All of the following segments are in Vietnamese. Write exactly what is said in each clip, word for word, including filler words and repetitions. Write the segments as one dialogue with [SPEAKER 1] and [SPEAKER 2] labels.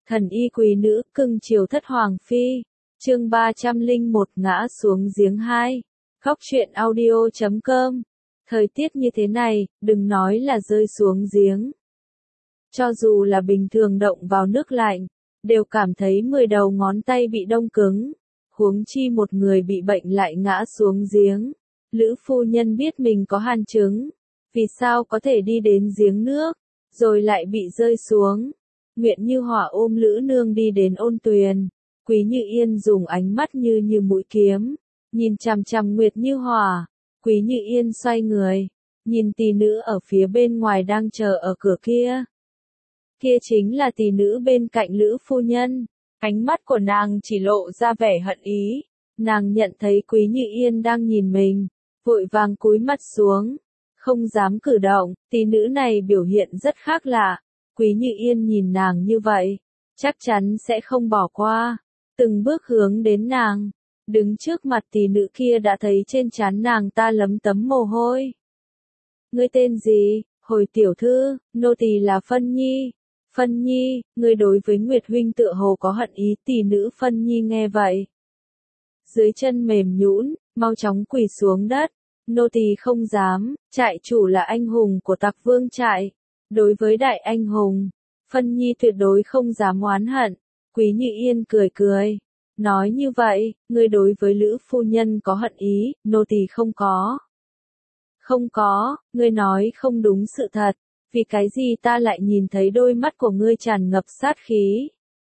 [SPEAKER 1] Thần y quý nữ, cưng chiều thất hoàng phi. Chương ba trăm lẻ một ngã xuống giếng hai. Khóc chuyện audio chấm com. Thời tiết như thế này, đừng nói là rơi xuống giếng. Cho dù là bình thường động vào nước lạnh, đều cảm thấy mười đầu ngón tay bị đông cứng. Huống chi một người bị bệnh lại ngã xuống giếng. Lữ phu nhân biết mình có hàn chứng. Vì sao có thể đi đến giếng nước, rồi lại bị rơi xuống. Nguyện Như Hỏa ôm Lữ nương đi đến ôn tuyền. Quý Như Yên dùng ánh mắt như như mũi kiếm, nhìn chằm chằm Nguyệt Như Hỏa. Quý Như Yên xoay người, nhìn tỷ nữ ở phía bên ngoài đang chờ ở cửa kia. Kia chính là tỷ nữ bên cạnh Lữ phu nhân. Ánh mắt của nàng chỉ lộ ra vẻ hận ý. Nàng nhận thấy Quý Như Yên đang nhìn mình, vội vàng cúi mặt xuống, không dám cử động. Tỷ nữ này biểu hiện rất khác lạ. Quý Như Yên nhìn nàng như vậy, chắc chắn sẽ không bỏ qua. Từng bước hướng đến nàng, đứng trước mặt tỷ nữ kia đã thấy trên trán nàng ta lấm tấm mồ hôi. Ngươi tên gì? Hồi tiểu thư, nô tỳ là Phân Nhi. Phân Nhi, ngươi đối với Nguyệt huynh tựa hồ có hận ý. Tỷ nữ Phân Nhi nghe vậy, dưới chân mềm nhũn, mau chóng quỳ xuống đất. Nô tỳ không dám, trại chủ là anh hùng của Tặc Vương trại. Đối với đại anh hùng, Phân Nhi tuyệt đối không dám oán hận. Quý Như Yên cười cười, nói như vậy, ngươi đối với Lữ phu nhân có hận ý, nô tỳ không có. Không có, ngươi nói không đúng sự thật, vì cái gì ta lại nhìn thấy đôi mắt của ngươi tràn ngập sát khí.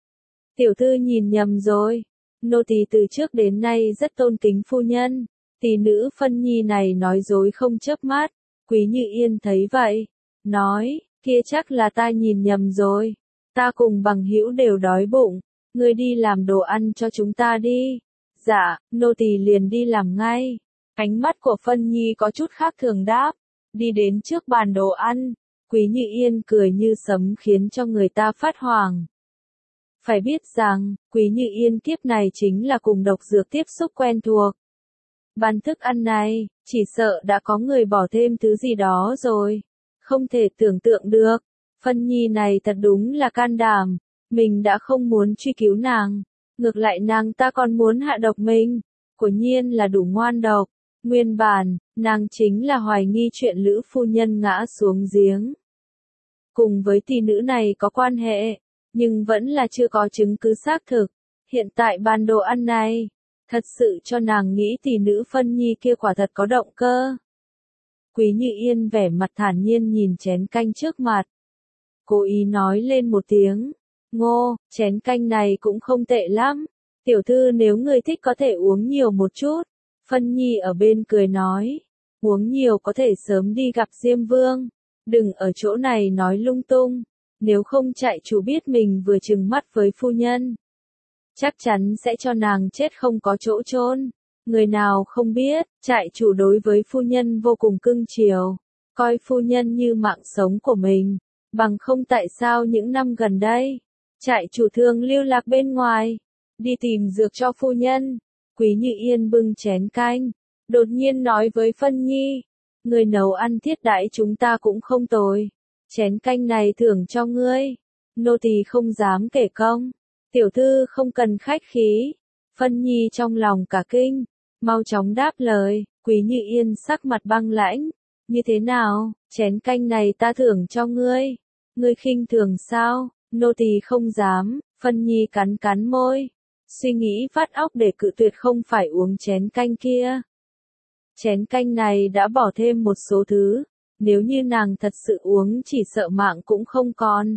[SPEAKER 1] Tiểu thư nhìn nhầm rồi, nô tỳ từ trước đến nay rất tôn kính phu nhân. Tỷ nữ Phân Nhi này nói dối không chớp mắt. Quý Như Yên thấy vậy, nói, kia chắc là ta nhìn nhầm rồi. Ta cùng bằng hữu đều đói bụng, ngươi đi làm đồ ăn cho chúng ta đi. Dạ, nô tỳ liền đi làm ngay. Ánh mắt của Phân Nhi có chút khác thường đáp, đi đến trước bàn đồ ăn. Quý Như Yên cười như sấm khiến cho người ta phát hoảng. Phải biết rằng, Quý Như Yên kiếp này chính là cùng độc dược tiếp xúc quen thuộc. Bàn thức ăn này, chỉ sợ đã có người bỏ thêm thứ gì đó rồi. Không thể tưởng tượng được. Phân Nhi này thật đúng là can đảm. Mình đã không muốn truy cứu nàng, ngược lại nàng ta còn muốn hạ độc mình. Quả nhiên là đủ ngoan độc. Nguyên bản, nàng chính là hoài nghi chuyện Lữ phu nhân ngã xuống giếng cùng với tỷ nữ này có quan hệ, nhưng vẫn là chưa có chứng cứ xác thực. Hiện tại bàn đồ ăn này, thật sự cho nàng nghĩ tỷ nữ Phân Nhi kia quả thật có động cơ. Quý Như Yên vẻ mặt thản nhiên nhìn chén canh trước mặt, cố ý nói lên một tiếng, ngô, chén canh này cũng không tệ lắm. Tiểu thư nếu người thích có thể uống nhiều một chút. Phân Nhi ở bên cười nói, uống nhiều có thể sớm đi gặp Diêm Vương. Đừng ở chỗ này nói lung tung, nếu không trại chủ biết mình vừa trừng mắt với phu nhân, chắc chắn sẽ cho nàng chết không có chỗ chôn. Người nào không biết, trại chủ đối với phu nhân vô cùng cưng chiều, coi phu nhân như mạng sống của mình. Bằng không tại sao những năm gần đây, trại chủ thường lưu lạc bên ngoài, đi tìm dược cho phu nhân. Quý Như Yên bưng chén canh, đột nhiên nói với Phân Nhi, người nấu ăn thiết đãi chúng ta cũng không tồi. Chén canh này thưởng cho ngươi, nô tỳ không dám kể công. Tiểu thư không cần khách khí. Phân Nhi trong lòng cả kinh, mau chóng đáp lời. Quý Như Yên sắc mặt băng lãnh, như thế nào, chén canh này ta thưởng cho ngươi. Ngươi khinh thường sao? Nô tỳ không dám. Phân Nhi cắn cắn môi, suy nghĩ vắt óc để cự tuyệt không phải uống chén canh kia. Chén canh này đã bỏ thêm một số thứ, nếu như nàng thật sự uống chỉ sợ mạng cũng không còn.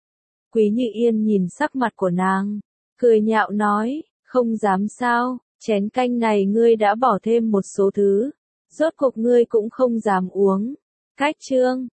[SPEAKER 1] Quý Như Yên nhìn sắc mặt của nàng, cười nhạo nói, không dám sao, chén canh này ngươi đã bỏ thêm một số thứ, rốt cuộc ngươi cũng không dám uống. Cách chương,